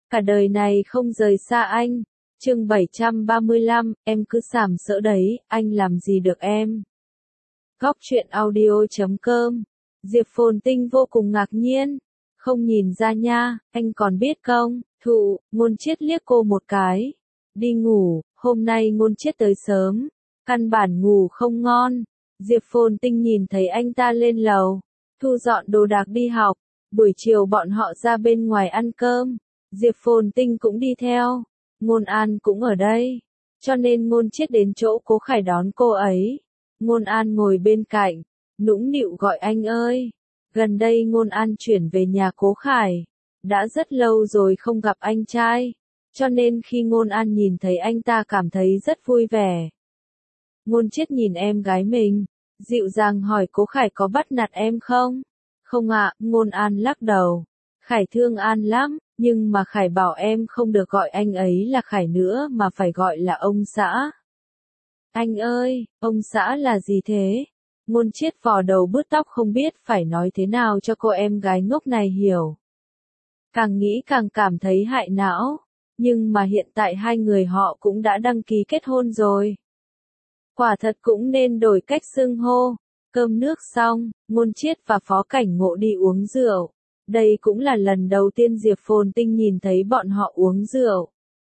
cả đời này không rời xa anh. Chương 735, em cứ sàm sỡ đấy, anh làm gì được em. Góc truyện audio.com. Diệp Phồn Tinh vô cùng ngạc nhiên. Không nhìn ra nha, anh còn biết không? Ngôn Chiết liếc cô một cái. Đi ngủ, hôm nay Ngôn Chiết tới sớm. Căn bản ngủ không ngon. Diệp Phồn Tinh nhìn thấy anh ta lên lầu. Thu dọn đồ đạc đi học. Buổi chiều bọn họ ra bên ngoài ăn cơm. Diệp Phồn Tinh cũng đi theo. Ngôn An cũng ở đây. Cho nên Ngôn Chiết đến chỗ Cố Khải đón cô ấy. Ngôn An ngồi bên cạnh. Nũng nịu gọi anh ơi. Gần đây Ngôn An chuyển về nhà Cố Khải. Đã rất lâu rồi không gặp anh trai. Cho nên khi Ngôn An nhìn thấy anh ta cảm thấy rất vui vẻ. Ngôn Chiết nhìn em gái mình. Dịu dàng hỏi Cố Khải có bắt nạt em không? Không ạ, Ngôn An lắc đầu. Khải thương An lắm, nhưng mà Khải bảo em không được gọi anh ấy là Khải nữa mà phải gọi là ông xã. Anh ơi, ông xã là gì thế? Ngôn Chiết vò đầu bứt tóc không biết phải nói thế nào cho cô em gái ngốc này hiểu. Càng nghĩ càng cảm thấy hại não, nhưng mà hiện tại hai người họ cũng đã đăng ký kết hôn rồi. Quả thật cũng nên đổi cách xưng hô. Cơm nước xong, Ngôn Chiết và Phó Cảnh Ngộ đi uống rượu. Đây cũng là lần đầu tiên Diệp Phồn Tinh nhìn thấy bọn họ uống rượu.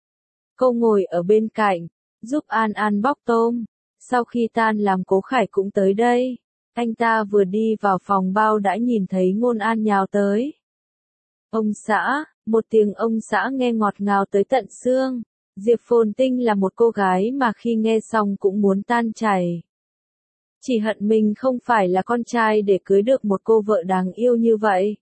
Cô ngồi ở bên cạnh, giúp An An bóc tôm. Sau khi tan làm Cố Khải cũng tới đây. Anh ta vừa đi vào phòng bao đã nhìn thấy Ngôn An nhào tới. Ông xã, một tiếng ông xã nghe ngọt ngào tới tận xương. Diệp Phồn Tinh là một cô gái mà khi nghe xong cũng muốn tan chảy. Chỉ hận mình không phải là con trai để cưới được một cô vợ đáng yêu như vậy.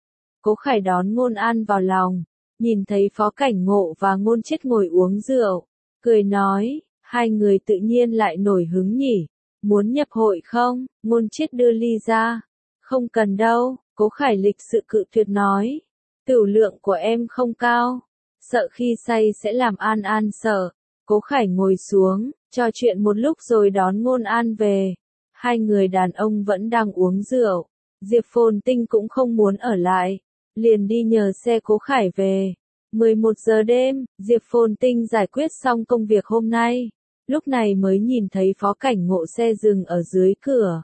Cố Khải đón Ngôn An vào lòng, nhìn thấy Phó Cảnh Ngộ và Ngôn Chiết ngồi uống rượu, cười nói, hai người tự nhiên lại nổi hứng nhỉ, muốn nhập hội không? Ngôn Chiết đưa ly ra, không cần đâu, Cố Khải lịch sự cự tuyệt nói, tửu lượng của em không cao, sợ khi say sẽ làm An An sợ. Cố Khải ngồi xuống, trò chuyện một lúc rồi đón Ngôn An về. Hai người đàn ông vẫn đang uống rượu, Diệp Phồn Tinh cũng không muốn ở lại, liền đi nhờ xe Cố Khải về. 11 giờ đêm, Diệp Phồn Tinh giải quyết xong công việc hôm nay, lúc này mới nhìn thấy Phó Cảnh Ngộ xe dừng ở dưới cửa.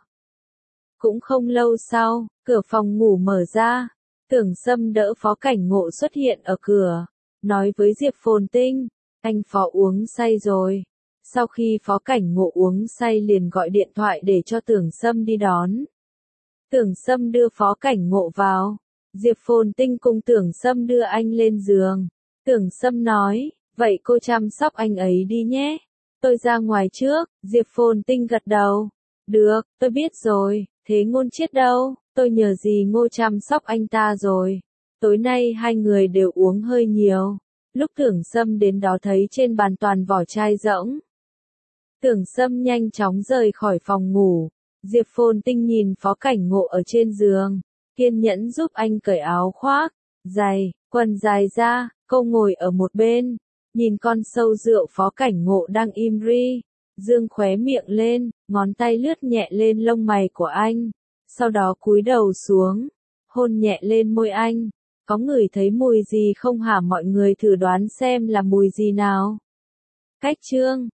Cũng không lâu sau, cửa phòng ngủ mở ra, Tưởng Sâm đỡ Phó Cảnh Ngộ xuất hiện ở cửa, nói với Diệp Phồn Tinh, anh Phó uống say rồi. Sau khi Phó Cảnh Ngộ uống say liền gọi điện thoại để cho Tưởng Sâm đi đón. Tưởng Sâm đưa Phó Cảnh Ngộ vào. Diệp Phồn Tinh cùng Tưởng Sâm đưa anh lên giường. Tưởng Sâm nói, vậy cô chăm sóc anh ấy đi nhé. Tôi ra ngoài trước. Diệp Phồn Tinh gật đầu. Được, tôi biết rồi. Thế Ngôn Chiết đâu? Tôi nhờ dì Ngô chăm sóc anh ta rồi. Tối nay hai người đều uống hơi nhiều. Lúc Tưởng Sâm đến đó thấy trên bàn toàn vỏ chai rỗng. Tưởng Sâm nhanh chóng rời khỏi phòng ngủ. Diệp Phồn Tinh nhìn Phó Cảnh Ngộ ở trên giường, kiên nhẫn giúp anh cởi áo khoác, giày, quần dài ra. Cô ngồi ở một bên, nhìn con sâu rượu Phó Cảnh Ngộ đang im ri, dương khóe miệng lên, ngón tay lướt nhẹ lên lông mày của anh, sau đó cúi đầu xuống, hôn nhẹ lên môi anh. Có ngửi thấy mùi gì không hả? Mọi người thử đoán xem là mùi gì nào. Cách chương